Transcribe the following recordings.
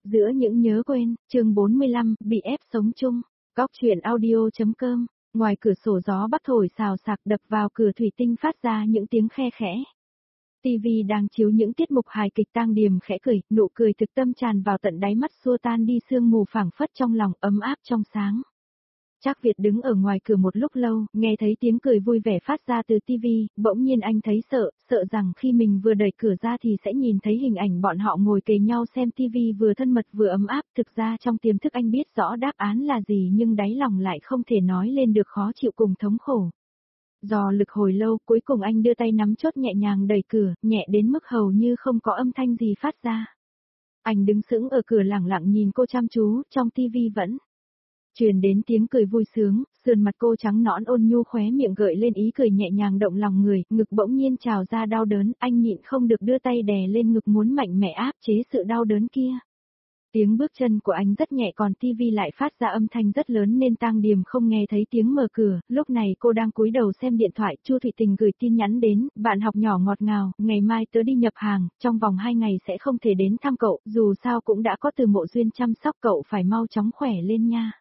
Giữa những nhớ quên, chương 45, bị ép sống chung. Góc truyện audio.com. Ngoài cửa sổ gió bắc thổi xào xạc đập vào cửa thủy tinh phát ra những tiếng khe khẽ. TV đang chiếu những tiết mục hài kịch Tang Điềm khẽ cười, nụ cười thực tâm tràn vào tận đáy mắt xua tan đi sương mù phảng phất trong lòng ấm áp trong sáng. Trác Việt đứng ở ngoài cửa một lúc lâu, nghe thấy tiếng cười vui vẻ phát ra từ TV, bỗng nhiên anh thấy sợ rằng khi mình vừa đẩy cửa ra thì sẽ nhìn thấy hình ảnh bọn họ ngồi kề nhau xem TV vừa thân mật vừa ấm áp. Thực ra trong tiềm thức anh biết rõ đáp án là gì nhưng đáy lòng lại không thể nói lên được khó chịu cùng thống khổ. Dò lực hồi lâu, cuối cùng anh đưa tay nắm chốt nhẹ nhàng đẩy cửa, nhẹ đến mức hầu như không có âm thanh gì phát ra. Anh đứng sững ở cửa lẳng lặng nhìn cô chăm chú, trong TV vẫn truyền đến tiếng cười vui sướng, sườn mặt cô trắng nõn ôn nhu khóe miệng gợi lên ý cười nhẹ nhàng động lòng người, ngực bỗng nhiên trào ra đau đớn, anh nhịn không được đưa tay đè lên ngực muốn mạnh mẽ áp chế sự đau đớn kia. Tiếng bước chân của anh rất nhẹ còn TV lại phát ra âm thanh rất lớn nên Tang Điềm không nghe thấy tiếng mở cửa, lúc này cô đang cúi đầu xem điện thoại, Chu Thụy Tình gửi tin nhắn đến, bạn học nhỏ ngọt ngào, ngày mai tớ đi nhập hàng, trong vòng 2 ngày sẽ không thể đến thăm cậu, dù sao cũng đã có Từ Mộ Duyên chăm sóc cậu phải mau chóng khỏe lên nha.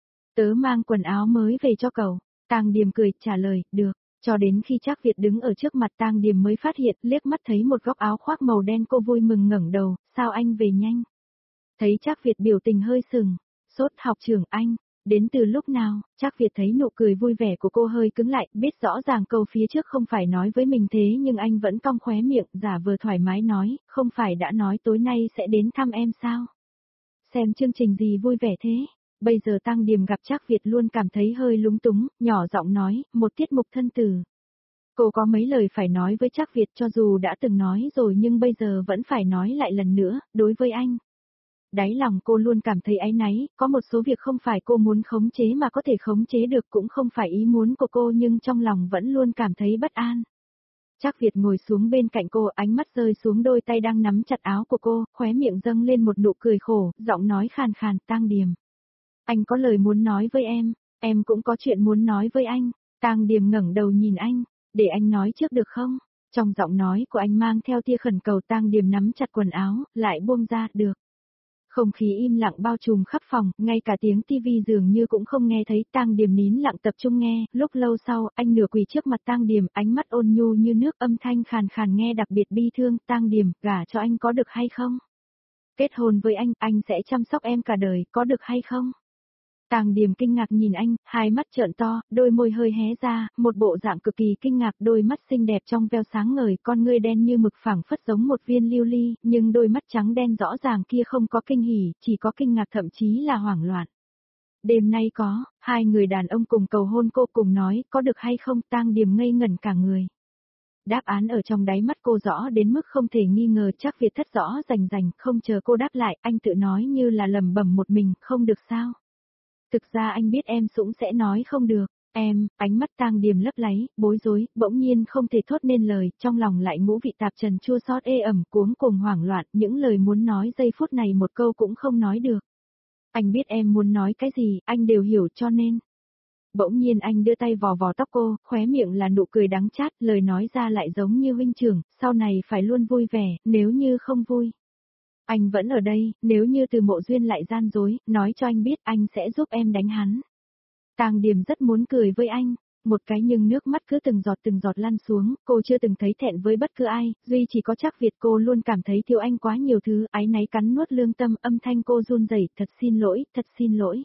Tớ mang quần áo mới về cho cậu. Tang Điềm cười trả lời, được. Cho đến khi Trác Việt đứng ở trước mặt Tang Điềm mới phát hiện, liếc mắt thấy một góc áo khoác màu đen, cô vui mừng ngẩng đầu, sao anh về nhanh? Thấy Trác Việt biểu tình hơi sừng, sốt. Học trưởng anh, đến từ lúc nào? Trác Việt thấy nụ cười vui vẻ của cô hơi cứng lại, biết rõ ràng câu phía trước không phải nói với mình thế nhưng anh vẫn cong khóe miệng, giả vờ thoải mái nói, không phải đã nói tối nay sẽ đến thăm em sao? Xem chương trình gì vui vẻ thế? Bây giờ Tang Điềm gặp Trác Việt luôn cảm thấy hơi lúng túng, nhỏ giọng nói, một tiết mục thân tử. Cô có mấy lời phải nói với Trác Việt cho dù đã từng nói rồi nhưng bây giờ vẫn phải nói lại lần nữa, đối với anh. Đáy lòng cô luôn cảm thấy áy náy, có một số việc không phải cô muốn khống chế mà có thể khống chế được cũng không phải ý muốn của cô nhưng trong lòng vẫn luôn cảm thấy bất an. Trác Việt ngồi xuống bên cạnh cô, ánh mắt rơi xuống đôi tay đang nắm chặt áo của cô, khóe miệng dâng lên một nụ cười khổ, giọng nói khàn khàn, Tang Điềm. Anh có lời muốn nói với em cũng có chuyện muốn nói với anh. Tang Điềm ngẩng đầu nhìn anh, để anh nói trước được không? Trong giọng nói của anh mang theo tia khẩn cầu. Tang Điềm nắm chặt quần áo, lại buông ra, được. Không khí im lặng bao trùm khắp phòng, ngay cả tiếng tivi dường như cũng không nghe thấy. Tang Điềm nín lặng tập trung nghe, lúc lâu sau, anh nửa quỳ trước mặt Tang Điềm, ánh mắt ôn nhu như nước, âm thanh khàn khàn nghe đặc biệt bi thương. Tang Điềm, gả cho anh có được hay không? Kết hôn với anh sẽ chăm sóc em cả đời, có được hay không? Tang Điềm kinh ngạc nhìn anh, hai mắt trợn to, đôi môi hơi hé ra, một bộ dạng cực kỳ kinh ngạc, đôi mắt xinh đẹp trong veo sáng ngời, con ngươi đen như mực phảng phất giống một viên lưu ly, nhưng đôi mắt trắng đen rõ ràng kia không có kinh hỉ, chỉ có kinh ngạc thậm chí là hoảng loạn. Đêm nay có, hai người đàn ông cùng cầu hôn, cô cùng nói, có được hay không? Tang Điềm ngây ngẩn cả người. Đáp án ở trong đáy mắt cô rõ đến mức không thể nghi ngờ. Trác Việt thất rõ rành, không chờ cô đáp lại, anh tự nói như là lẩm bẩm một mình, không được sao? Thực ra anh biết em cũng sẽ nói không được, ánh mắt Tang Điềm lấp láy, bối rối, bỗng nhiên không thể thốt nên lời, trong lòng lại ngũ vị tạp trần chua xót ê ẩm, cuống cùng hoảng loạn, những lời muốn nói giây phút này một câu cũng không nói được. Anh biết em muốn nói cái gì, anh đều hiểu cho nên. Bỗng nhiên anh đưa tay vò vò tóc cô, khóe miệng là nụ cười đắng chát, lời nói ra lại giống như huynh trưởng, sau này phải luôn vui vẻ, nếu như không vui. Anh vẫn ở đây, nếu như Từ Mộ Duyên lại gian dối, nói cho anh biết anh sẽ giúp em đánh hắn. Tang Điềm rất muốn cười với anh, một cái nhưng nước mắt cứ từng giọt lăn xuống, cô chưa từng thấy thẹn với bất cứ ai, duy chỉ có Trác Việt. Cô luôn cảm thấy thiếu anh quá nhiều thứ, áy náy cắn nuốt lương tâm, âm thanh cô run rẩy, thật xin lỗi.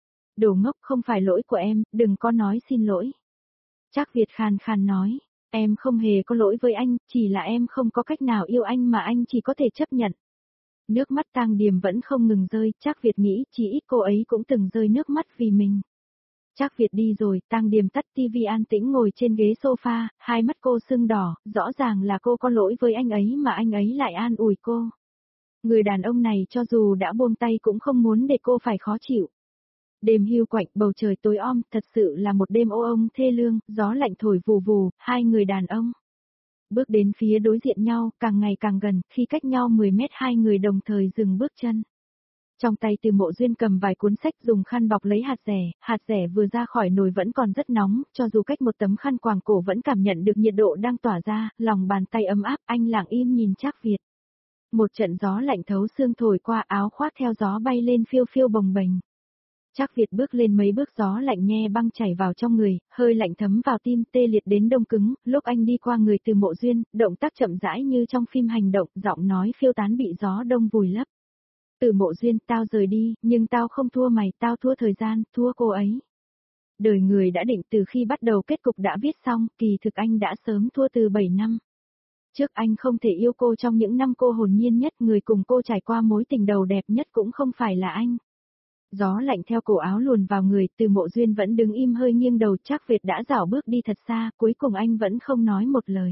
Đồ ngốc, không phải lỗi của em, đừng có nói xin lỗi. Trác Việt khàn khàn nói, em không hề có lỗi với anh, chỉ là em không có cách nào yêu anh mà anh chỉ có thể chấp nhận. Nước mắt Tang Điềm vẫn không ngừng rơi, Trác Việt nghĩ chỉ ít cô ấy cũng từng rơi nước mắt vì mình. Trác Việt đi rồi, Tang Điềm tắt tivi an tĩnh ngồi trên ghế sofa, hai mắt cô sưng đỏ, rõ ràng là cô có lỗi với anh ấy mà anh ấy lại an ủi cô. Người đàn ông này cho dù đã buông tay cũng không muốn để cô phải khó chịu. Đêm hiu quạnh, bầu trời tối om, thật sự là một đêm ô ông thê lương, gió lạnh thổi vù vù, hai người đàn ông bước đến phía đối diện nhau, càng ngày càng gần, khi cách nhau 10 mét hai người đồng thời dừng bước chân. Trong tay Từ Mộ Duyên cầm vài cuốn sách, dùng khăn bọc lấy hạt rẻ vừa ra khỏi nồi vẫn còn rất nóng, cho dù cách một tấm khăn quàng cổ vẫn cảm nhận được nhiệt độ đang tỏa ra, lòng bàn tay ấm áp, anh lặng im nhìn Trác Việt. Một trận gió lạnh thấu xương thổi qua, áo khoác theo gió bay lên phiêu phiêu bồng bềnh. Trác Việt bước lên mấy bước, gió lạnh nhe băng chảy vào trong người, hơi lạnh thấm vào tim, tê liệt đến đông cứng. Lúc anh đi qua người Từ Mộ Duyên, động tác chậm rãi như trong phim hành động, giọng nói phiêu tán bị gió đông vùi lấp. Từ Mộ Duyên, tao rời đi, nhưng tao không thua mày, tao thua thời gian, thua cô ấy. Đời người đã định từ khi bắt đầu, kết cục đã viết xong, kỳ thực anh đã sớm thua từ 7 năm. Trước anh không thể yêu cô trong những năm cô hồn nhiên nhất, người cùng cô trải qua mối tình đầu đẹp nhất cũng không phải là anh. Gió lạnh theo cổ áo luồn vào người, Từ Mộ Duyên vẫn đứng im hơi nghiêng đầu. Trác Việt đã rảo bước đi thật xa, cuối cùng anh vẫn không nói một lời.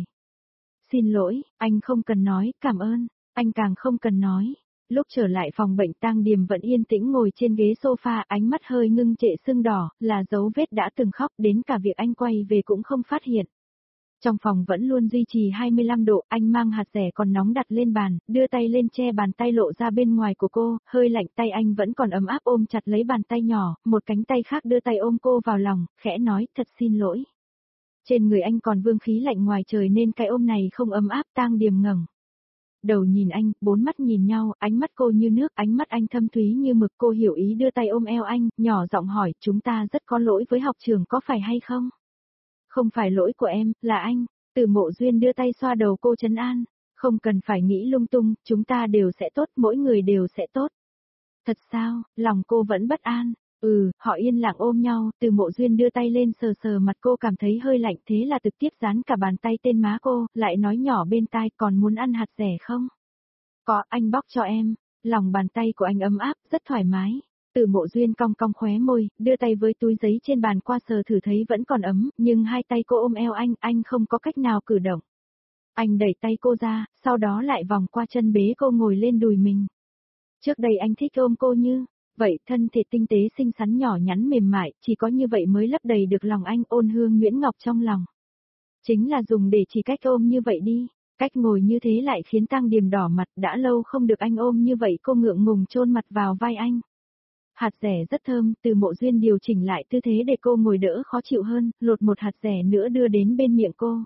Xin lỗi, anh không cần nói, cảm ơn, anh càng không cần nói. Lúc trở lại phòng bệnh, Tang Điềm vẫn yên tĩnh ngồi trên ghế sofa, ánh mắt hơi ngưng trệ sưng đỏ, là dấu vết đã từng khóc, đến cả việc anh quay về cũng không phát hiện. Trong phòng vẫn luôn duy trì 25 độ, anh mang hạt dẻ còn nóng đặt lên bàn, đưa tay lên che bàn tay lộ ra bên ngoài của cô, hơi lạnh, tay anh vẫn còn ấm áp ôm chặt lấy bàn tay nhỏ, một cánh tay khác đưa tay ôm cô vào lòng, khẽ nói, thật xin lỗi. Trên người anh còn vương khí lạnh ngoài trời nên cái ôm này không ấm áp. Tang Điềm ngẩng đầu nhìn anh, bốn mắt nhìn nhau, ánh mắt cô như nước, ánh mắt anh thâm thúy như mực. Cô hiểu ý đưa tay ôm eo anh, nhỏ giọng hỏi, chúng ta rất có lỗi với học trường có phải hay không? Không phải lỗi của em, là anh. Từ Mộ Duyên đưa tay xoa đầu cô trấn an. Không cần phải nghĩ lung tung, chúng ta đều sẽ tốt, mỗi người đều sẽ tốt. Thật sao, lòng cô vẫn bất an. Họ yên lặng ôm nhau, Từ Mộ Duyên đưa tay lên sờ sờ mặt cô, cảm thấy hơi lạnh, thế là trực tiếp dán cả bàn tay tên má cô, lại nói nhỏ bên tai, còn muốn ăn hạt dẻ không? Có, anh bóc cho em. Lòng bàn tay của anh ấm áp, rất thoải mái. Từ Mộ Duyên cong cong khóe môi, đưa tay với túi giấy trên bàn qua sờ thử thấy vẫn còn ấm, nhưng hai tay cô ôm eo anh không có cách nào cử động. Anh đẩy tay cô ra, sau đó lại vòng qua chân bế cô ngồi lên đùi mình. Trước đây anh thích ôm cô như vậy, thân thể tinh tế xinh xắn nhỏ nhắn mềm mại, chỉ có như vậy mới lấp đầy được lòng anh. Ôn hương nhuyễn ngọc trong lòng. Chính là dùng để chỉ cách ôm như vậy đi. Cách ngồi như thế lại khiến Tang Điềm đỏ mặt, đã lâu không được anh ôm như vậy, cô ngượng ngùng chôn mặt vào vai anh. Hạt dẻ rất thơm, Từ Mộ Duyên điều chỉnh lại tư thế để cô ngồi đỡ khó chịu hơn, lột một hạt dẻ nữa đưa đến bên miệng cô.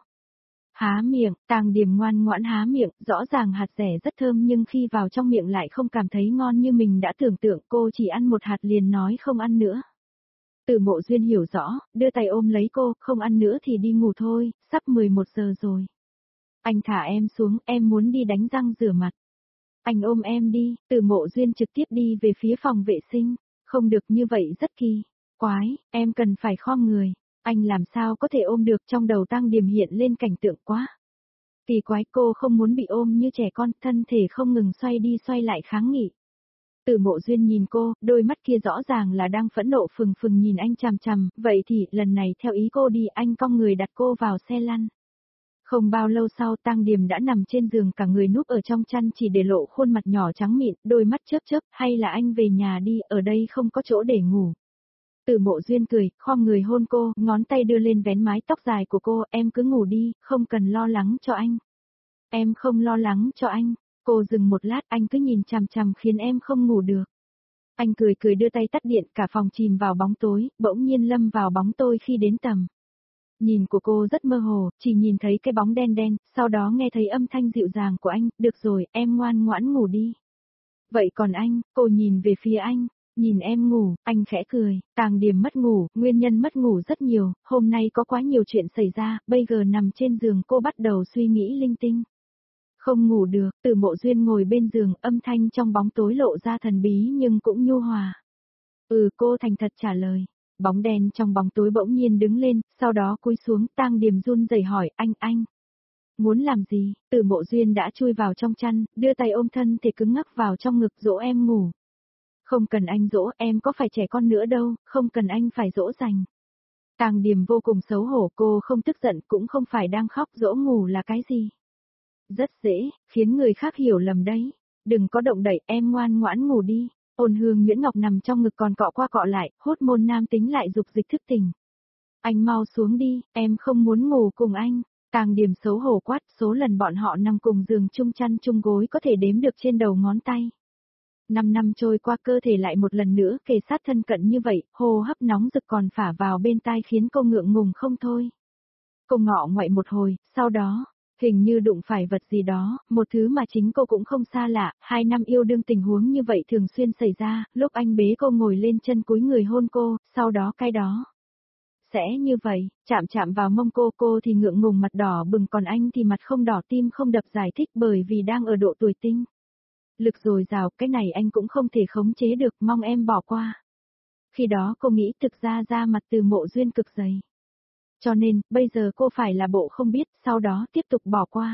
Há miệng, Tang Điềm ngoan ngoãn há miệng, rõ ràng hạt dẻ rất thơm nhưng khi vào trong miệng lại không cảm thấy ngon như mình đã tưởng tượng. Cô chỉ ăn một hạt liền nói không ăn nữa. Từ Mộ Duyên hiểu rõ, đưa tay ôm lấy cô, không ăn nữa thì đi ngủ thôi, sắp 11 giờ rồi. Anh thả em xuống, em muốn đi đánh răng rửa mặt. Anh ôm em đi. Từ Mộ Duyên trực tiếp đi về phía phòng vệ sinh. Không được, như vậy rất kỳ quái, em cần phải khom người. Anh làm sao có thể ôm được, trong đầu Tang Điềm hiện lên cảnh tượng quá kỳ quái. Cô không muốn bị ôm như trẻ con, thân thể không ngừng xoay đi xoay lại kháng nghị. Từ Mộ Duyên nhìn cô, đôi mắt kia rõ ràng là đang phẫn nộ phừng phừng nhìn anh chằm chằm. Vậy thì, lần này theo ý cô đi. Anh cong người đặt cô vào xe lăn. Không bao lâu sau, Tang Điềm đã nằm trên giường, cả người núp ở trong chăn, chỉ để lộ khuôn mặt nhỏ trắng mịn, đôi mắt chớp chớp. Hay là anh về nhà đi, ở đây không có chỗ để ngủ. Từ Mộ Duyên cười, khom người hôn cô, ngón tay đưa lên vén mái tóc dài của cô. Em cứ ngủ đi, không cần lo lắng cho anh. Em không lo lắng cho anh. Cô dừng một lát, anh cứ nhìn chằm chằm khiến em không ngủ được. Anh cười cười đưa tay tắt điện, cả phòng chìm vào bóng tối, bỗng nhiên lâm vào bóng tôi khi đến tầm nhìn của cô rất mơ hồ, chỉ nhìn thấy cái bóng đen đen, sau đó nghe thấy âm thanh dịu dàng của anh, được rồi, em ngoan ngoãn ngủ đi. Vậy còn anh, cô nhìn về phía anh, nhìn em ngủ, anh khẽ cười. Tang Điềm mất ngủ, nguyên nhân mất ngủ rất nhiều, hôm nay có quá nhiều chuyện xảy ra, bây giờ nằm trên giường cô bắt đầu suy nghĩ linh tinh. Không ngủ được, Từ Mộ Duyên ngồi bên giường, âm thanh trong bóng tối lộ ra thần bí nhưng cũng nhu hòa. Cô thành thật trả lời. Bóng đen trong bóng tối bỗng nhiên đứng lên, sau đó cúi xuống. Tang Điềm run rẩy hỏi, anh muốn làm gì? Từ Mộ Duyên đã chui vào trong chăn, đưa tay ôm thân thể cứng ngắc vào trong ngực, dỗ em ngủ. Không cần anh dỗ, em có phải trẻ con nữa đâu, không cần anh phải dỗ dành. Tang Điềm vô cùng xấu hổ, cô không tức giận cũng không phải đang khóc, dỗ ngủ là cái gì? Rất dễ, khiến người khác hiểu lầm đấy. Đừng có động đậy, em ngoan ngoãn ngủ đi. Ôn hương nhuyễn ngọc nằm trong ngực còn cọ qua cọ lại, hốt môn nam tính lại dục dịch thức tỉnh. Anh mau xuống đi, em không muốn ngủ cùng anh. Tang Điềm xấu hổ quát, số lần bọn họ nằm cùng giường chung chăn chung gối có thể đếm được trên đầu ngón tay. 5 năm trôi qua, cơ thể lại một lần nữa kề sát thân cận như vậy, hô hấp nóng rực còn phả vào bên tai khiến cô ngượng ngùng không thôi. Cô ngọ ngoại một hồi, sau đó, Hình như đụng phải vật gì đó, một thứ mà chính cô cũng không xa lạ, 2 năm yêu đương tình huống như vậy thường xuyên xảy ra, lúc anh bế cô ngồi lên chân cúi người hôn cô, sau đó cái đó. Sẽ như vậy, chạm chạm vào mông cô thì ngượng ngùng mặt đỏ bừng còn anh thì mặt không đỏ tim không đập giải thích bởi vì đang ở độ tuổi tinh. Lực dồi dào, cái này anh cũng không thể khống chế được, mong em bỏ qua. Khi đó cô nghĩ thực ra da mặt Từ Mộ Duyên cực dày. Cho nên, bây giờ cô phải là bộ không biết, sau đó tiếp tục bỏ qua.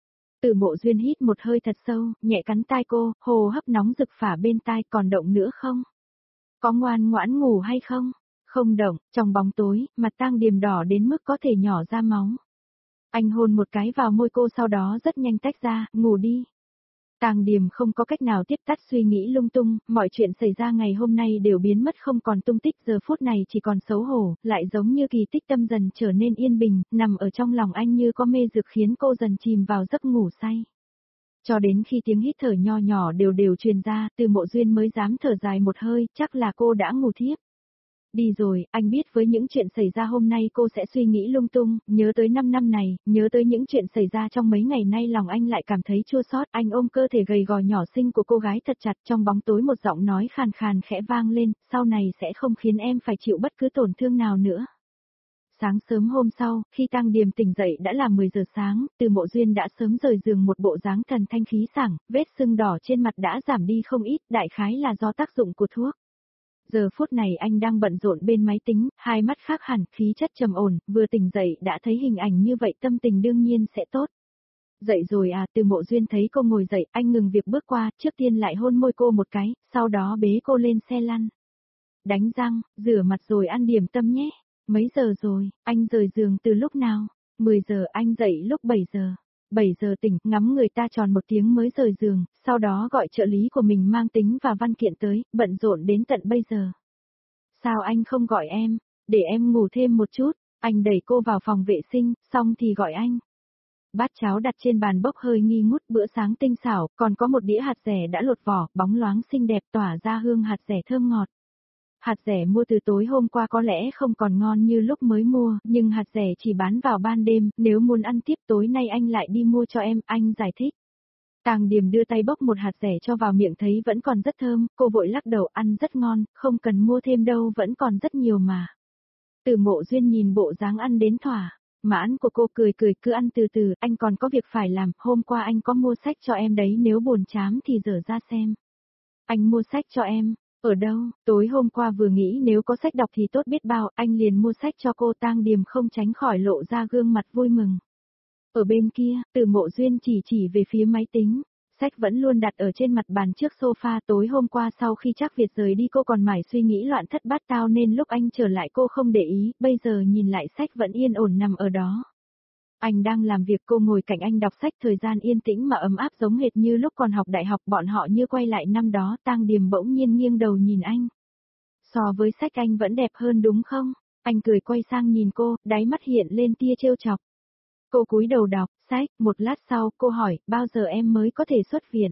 Từ Mộ Duyên hít một hơi thật sâu, nhẹ cắn tai cô, hồ hấp nóng rực phả bên tai, còn động nữa không? Có ngoan ngoãn ngủ hay không? Không động, trong bóng tối, mặt Tang Điềm đỏ đến mức có thể nhỏ ra máu. Anh hôn một cái vào môi cô sau đó rất nhanh tách ra, ngủ đi. Tang Điềm không có cách nào tiếp tắt suy nghĩ lung tung, mọi chuyện xảy ra ngày hôm nay đều biến mất không còn tung tích, giờ phút này chỉ còn xấu hổ, lại giống như kỳ tích tâm dần trở nên yên bình, nằm ở trong lòng anh như có mê dược khiến cô dần chìm vào giấc ngủ say. Cho đến khi tiếng hít thở nho nhỏ đều đều truyền ra, Từ Mộ Duyên mới dám thở dài một hơi, chắc là cô đã ngủ thiếp. Đi rồi, anh biết với những chuyện xảy ra hôm nay cô sẽ suy nghĩ lung tung, nhớ tới 5 năm này, nhớ tới những chuyện xảy ra trong mấy ngày nay lòng anh lại cảm thấy chua xót. Anh ôm cơ thể gầy gò nhỏ xinh của cô gái thật chặt, trong bóng tối một giọng nói khàn khàn khẽ vang lên, sau này sẽ không khiến em phải chịu bất cứ tổn thương nào nữa. Sáng sớm hôm sau, khi Tang Điềm tỉnh dậy đã là 10 giờ sáng, Từ Mộ Duyên đã sớm rời giường một bộ dáng thần thanh khí sảng, vết sưng đỏ trên mặt đã giảm đi không ít, đại khái là do tác dụng của thuốc. Giờ phút này anh đang bận rộn bên máy tính, hai mắt khác hẳn, khí chất trầm ổn, vừa tỉnh dậy đã thấy hình ảnh như vậy tâm tình đương nhiên sẽ tốt. Dậy rồi à, Từ Mộ Duyên thấy cô ngồi dậy, anh ngừng việc bước qua, trước tiên lại hôn môi cô một cái, sau đó bế cô lên xe lăn. Đánh răng, rửa mặt rồi ăn điểm tâm nhé. Mấy giờ rồi, anh rời giường từ lúc nào? 10 giờ, anh dậy lúc 7 giờ. 7 giờ tỉnh, ngắm người ta tròn 1 tiếng mới rời giường, sau đó gọi trợ lý của mình mang tính và văn kiện tới, bận rộn đến tận bây giờ. Sao anh không gọi em, để em ngủ thêm một chút, anh đẩy cô vào phòng vệ sinh, xong thì gọi anh. Bát cháo đặt trên bàn bốc hơi nghi ngút, bữa sáng tinh xảo, còn có một đĩa hạt dẻ đã lột vỏ, bóng loáng xinh đẹp tỏa ra hương hạt dẻ thơm ngọt. Hạt dẻ mua từ tối hôm qua có lẽ không còn ngon như lúc mới mua, nhưng hạt dẻ chỉ bán vào ban đêm, nếu muốn ăn tiếp tối nay anh lại đi mua cho em, anh giải thích. Tang Điềm đưa tay bốc một hạt dẻ cho vào miệng thấy vẫn còn rất thơm, cô vội lắc đầu ăn rất ngon, không cần mua thêm đâu vẫn còn rất nhiều mà. Từ Mộ Duyên nhìn bộ dáng ăn đến thỏa, mãn của cô cười cười cứ ăn từ từ, anh còn có việc phải làm, hôm qua anh có mua sách cho em đấy nếu buồn chán thì dở ra xem. Anh mua sách cho em. Ở đâu, tối hôm qua vừa nghĩ nếu có sách đọc thì tốt biết bao, anh liền mua sách cho cô. Tang Điềm không tránh khỏi lộ ra gương mặt vui mừng. Ở bên kia, Từ Mộ Duyên chỉ về phía máy tính, sách vẫn luôn đặt ở trên mặt bàn trước sofa. Tối hôm qua sau khi Trác Việt rời đi cô còn mải suy nghĩ loạn thất bát tao nên lúc anh trở lại cô không để ý, bây giờ nhìn lại sách vẫn yên ổn nằm ở đó. Anh đang làm việc cô ngồi cạnh anh đọc sách thời gian yên tĩnh mà ấm áp giống hệt như lúc còn học đại học bọn họ như quay lại năm đó. Tang Điềm bỗng nhiên nghiêng đầu nhìn anh. So với sách anh vẫn đẹp hơn đúng không? Anh cười quay sang nhìn cô, đáy mắt hiện lên tia trêu chọc. Cô cúi đầu đọc sách, một lát sau cô hỏi, bao giờ em mới có thể xuất viện?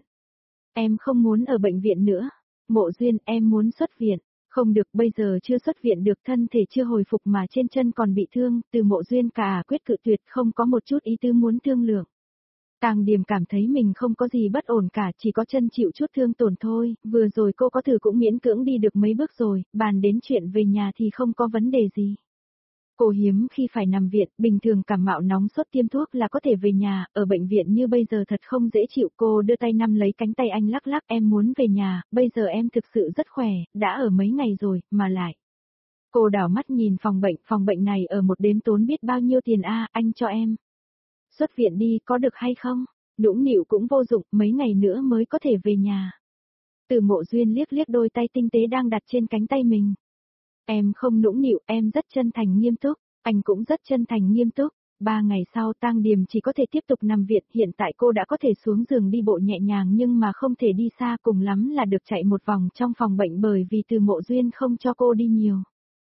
Em không muốn ở bệnh viện nữa. Mộ Duyên, em muốn xuất viện. Không được, bây giờ chưa xuất viện được, thân thể chưa hồi phục mà trên chân còn bị thương. Từ Mộ Duyên cả quyết cự tuyệt, không có một chút ý tứ muốn thương lượng. Tang Điềm cảm thấy mình không có gì bất ổn cả, chỉ có chân chịu chút thương tổn thôi, vừa rồi cô có thử cũng miễn cưỡng đi được mấy bước rồi, bàn đến chuyện về nhà thì không có vấn đề gì. Cô hiếm khi phải nằm viện, bình thường cảm mạo nóng sốt tiêm thuốc là có thể về nhà, ở bệnh viện như bây giờ thật không dễ chịu. Cô đưa tay nắm lấy cánh tay anh lắc lắc, em muốn về nhà, bây giờ em thực sự rất khỏe, đã ở mấy ngày rồi, mà lại. Cô đảo mắt nhìn phòng bệnh này ở một đêm tốn biết bao nhiêu tiền a, anh cho em. Xuất viện đi, có được hay không? Nũng nịu cũng vô dụng, mấy ngày nữa mới có thể về nhà. Từ Mộ Duyên liếc liếc đôi tay tinh tế đang đặt trên cánh tay mình. Em không nũng nịu, em rất chân thành nghiêm túc, anh cũng rất chân thành nghiêm túc. 3 ngày sau Tang Điềm chỉ có thể tiếp tục nằm viện, hiện tại cô đã có thể xuống giường đi bộ nhẹ nhàng nhưng mà không thể đi xa, cùng lắm là được chạy một vòng trong phòng bệnh bởi vì Từ Mộ Duyên không cho cô đi nhiều.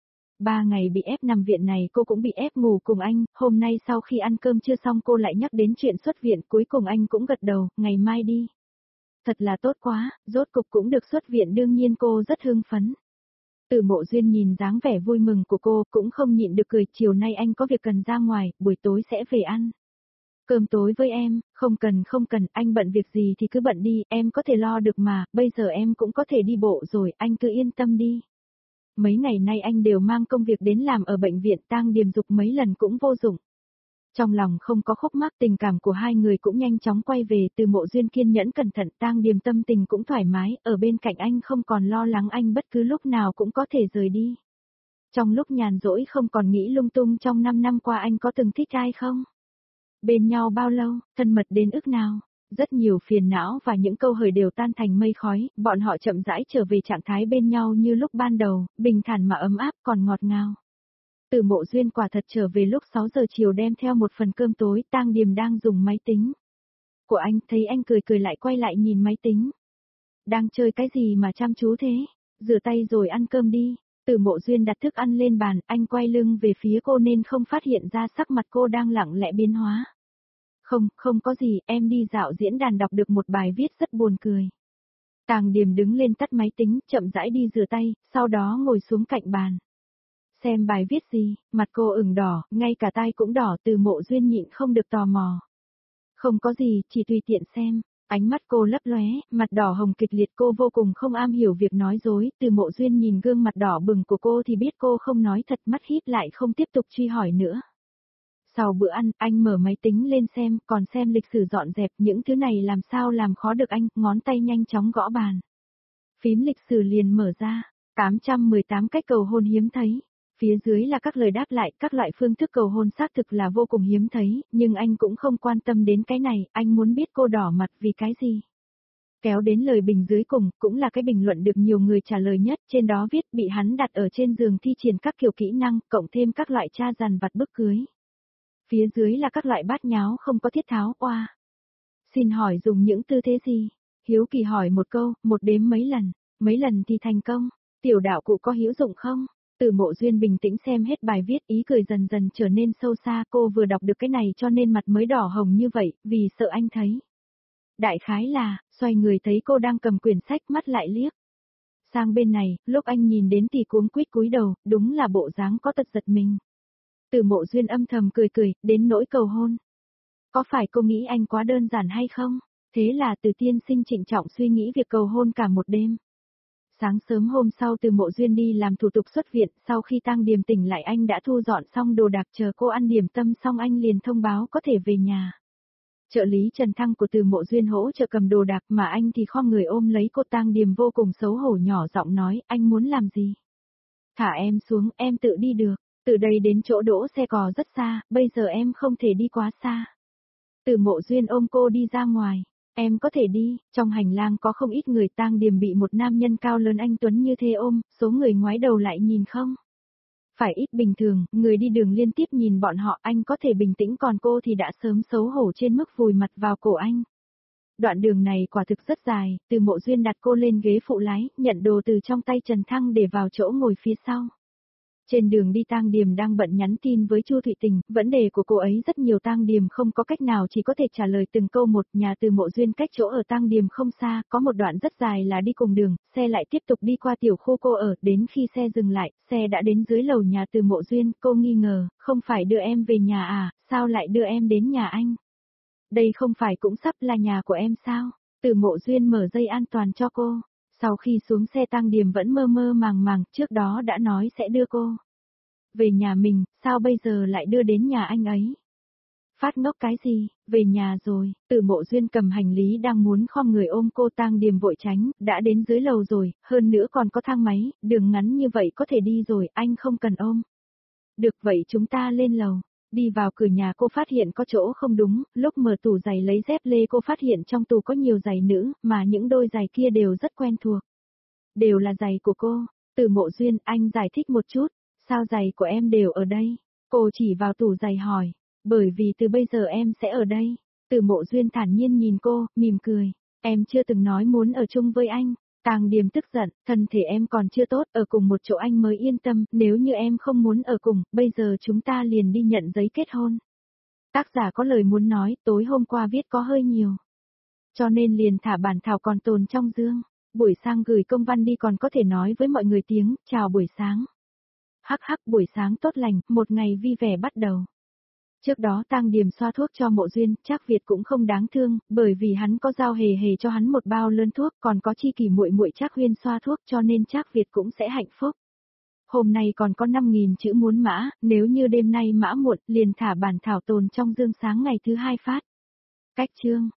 3 ngày bị ép nằm viện này cô cũng bị ép ngủ cùng anh, hôm nay sau khi ăn cơm chưa xong cô lại nhắc đến chuyện xuất viện, cuối cùng anh cũng gật đầu, ngày mai đi. Thật là tốt quá, rốt cục cũng được xuất viện, đương nhiên cô rất hưng phấn. Từ Mộ Duyên nhìn dáng vẻ vui mừng của cô cũng không nhịn được cười, chiều nay anh có việc cần ra ngoài, buổi tối sẽ về ăn. Cơm tối với em, không cần, anh bận việc gì thì cứ bận đi, em có thể lo được mà, bây giờ em cũng có thể đi bộ rồi, anh cứ yên tâm đi. Mấy ngày nay anh đều mang công việc đến làm ở bệnh viện, Tang Điềm dục mấy lần cũng vô dụng. Trong lòng không có khúc mắc, tình cảm của hai người cũng nhanh chóng quay về. Từ Mộ Duyên kiên nhẫn cẩn thận, Tang Điềm tâm tình cũng thoải mái, ở bên cạnh anh không còn lo lắng anh bất cứ lúc nào cũng có thể rời đi. Trong lúc nhàn rỗi không còn nghĩ lung tung, trong 5 năm qua anh có từng thích ai không? Bên nhau bao lâu, thân mật đến ức nào? Rất nhiều phiền não và những câu hời đều tan thành mây khói, bọn họ chậm rãi trở về trạng thái bên nhau như lúc ban đầu, bình thản mà ấm áp còn ngọt ngào. Từ Mộ Duyên quả thật trở về lúc 6 giờ chiều đem theo một phần cơm tối, Tang Điềm đang dùng máy tính của anh, thấy anh cười lại quay lại nhìn máy tính. Đang chơi cái gì mà chăm chú thế? Rửa tay rồi ăn cơm đi. Từ Mộ Duyên đặt thức ăn lên bàn, anh quay lưng về phía cô nên không phát hiện ra sắc mặt cô đang lặng lẽ biến hóa. Không có gì, em đi dạo diễn đàn đọc được một bài viết rất buồn cười. Tang Điềm đứng lên tắt máy tính, chậm rãi đi rửa tay, sau đó ngồi xuống cạnh bàn. Xem bài viết gì, mặt cô ửng đỏ, ngay cả tai cũng đỏ. Từ Mộ Duyên nhịn không được tò mò. Không có gì, chỉ tùy tiện xem. Ánh mắt cô lấp lóe, mặt đỏ hồng kịch liệt, cô vô cùng không am hiểu việc nói dối. Từ Mộ Duyên nhìn gương mặt đỏ bừng của cô thì biết cô không nói thật, mắt híp lại không tiếp tục truy hỏi nữa. Sau bữa ăn, anh mở máy tính lên xem, còn xem lịch sử dọn dẹp, những thứ này làm sao làm khó được anh, ngón tay nhanh chóng gõ bàn. Phím lịch sử liền mở ra, 818 cách cầu hôn hiếm thấy. Phía dưới là các lời đáp lại, các loại phương thức cầu hôn xác thực là vô cùng hiếm thấy, nhưng anh cũng không quan tâm đến cái này, anh muốn biết cô đỏ mặt vì cái gì. Kéo đến lời bình dưới cùng, cũng là cái bình luận được nhiều người trả lời nhất, trên đó viết bị hắn đặt ở trên giường thi triển các kiểu kỹ năng, cộng thêm các loại tra dằn vặt bức cưới. Phía dưới là các loại bát nháo không có thiết tháo, oa. Xin hỏi dùng những tư thế gì? Hiếu kỳ hỏi một câu, một đếm mấy lần thì thành công, tiểu đạo cụ có hữu dụng không? Từ Mộ Duyên bình tĩnh xem hết bài viết, ý cười dần dần trở nên sâu xa, cô vừa đọc được cái này cho nên mặt mới đỏ hồng như vậy, vì sợ anh thấy. Đại khái là, xoay người thấy cô đang cầm quyển sách, mắt lại liếc sang bên này, lúc anh nhìn đến thì cuống quýt cúi đầu, đúng là bộ dáng có tật giật mình. Từ Mộ Duyên âm thầm cười, đến nỗi cầu hôn. Có phải cô nghĩ anh quá đơn giản hay không? Thế là Từ tiên sinh trịnh trọng suy nghĩ việc cầu hôn cả một đêm. Sáng sớm hôm sau Từ Mộ Duyên đi làm thủ tục xuất viện, sau khi Tang Điềm tỉnh lại anh đã thu dọn xong đồ đạc, chờ cô ăn điểm tâm xong anh liền thông báo có thể về nhà. Trợ lý Trần Thăng của Từ Mộ Duyên hỗ trợ cầm đồ đạc mà anh thì khom người ôm lấy cô. Tang Điềm vô cùng xấu hổ nhỏ giọng nói, anh muốn làm gì? Thả em xuống, em tự đi được, từ đây đến chỗ đỗ xe cò rất xa, bây giờ em không thể đi quá xa. Từ Mộ Duyên ôm cô đi ra ngoài. Em có thể đi, trong hành lang có không ít người. Tang Điềm bị một nam nhân cao lớn anh tuấn như thế ôm, số người ngoái đầu lại nhìn không? Phải ít bình thường, người đi đường liên tiếp nhìn bọn họ, anh có thể bình tĩnh còn cô thì đã sớm xấu hổ trên mức vùi mặt vào cổ anh. Đoạn đường này quả thực rất dài, Từ Mộ Duyên đặt cô lên ghế phụ lái, nhận đồ từ trong tay Trần Thăng để vào chỗ ngồi phía sau. Trên đường đi Tang Điềm đang bận nhắn tin với Chu Thụy Tình, vấn đề của cô ấy rất nhiều, Tang Điềm không có cách nào chỉ có thể trả lời từng câu một. Nhà Từ Mộ Duyên cách chỗ ở Tang Điềm không xa, có một đoạn rất dài là đi cùng đường, xe lại tiếp tục đi qua tiểu khu cô ở, đến khi xe dừng lại, xe đã đến dưới lầu nhà Từ Mộ Duyên, cô nghi ngờ, không phải đưa em về nhà à, sao lại đưa em đến nhà anh? Đây không phải cũng sắp là nhà của em sao? Từ Mộ Duyên mở dây an toàn cho cô. Sau khi xuống xe Tang Điềm vẫn mơ mơ màng, trước đó đã nói sẽ đưa cô về nhà mình, sao bây giờ lại đưa đến nhà anh ấy? Phát ngốc cái gì, về nhà rồi. Từ Mộ Duyên cầm hành lý đang muốn khom người ôm cô. Tang Điềm vội tránh, đã đến dưới lầu rồi, hơn nữa còn có thang máy, đường ngắn như vậy có thể đi rồi, anh không cần ôm. Được vậy chúng ta lên lầu. Đi vào cửa nhà cô phát hiện có chỗ không đúng, lúc mở tủ giày lấy dép lê cô phát hiện trong tủ có nhiều giày nữ, mà những đôi giày kia đều rất quen thuộc. Đều là giày của cô. Từ Mộ Duyên, anh giải thích một chút. Sao giày của em đều ở đây? Cô chỉ vào tủ giày hỏi. Bởi vì từ bây giờ em sẽ ở đây. Từ Mộ Duyên thản nhiên nhìn cô, mỉm cười. Em chưa từng nói muốn ở chung với anh. Tang Điềm tức giận, thân thể em còn chưa tốt, ở cùng một chỗ anh mới yên tâm, nếu như em không muốn ở cùng, bây giờ chúng ta liền đi nhận giấy kết hôn. Tác giả có lời muốn nói, tối hôm qua viết có hơi nhiều. Cho nên liền thả bản thảo còn tồn trong dương. Buổi sáng gửi công văn đi còn có thể nói với mọi người tiếng, chào buổi sáng. Hắc hắc buổi sáng tốt lành, một ngày vui vẻ bắt đầu. Trước đó Tang Điềm xoa thuốc cho Mộ Duyên, Trác Việt cũng không đáng thương, bởi vì hắn có giao hề hề cho hắn một bao lớn thuốc, còn có Chi Kỳ muội muội Trác Huyên xoa thuốc cho nên Trác Việt cũng sẽ hạnh phúc. Hôm nay còn có 5.000 chữ muốn mã, nếu như đêm nay mã muộn, liền thả bản thảo tồn trong dương sáng ngày thứ 2 phát. Cách chương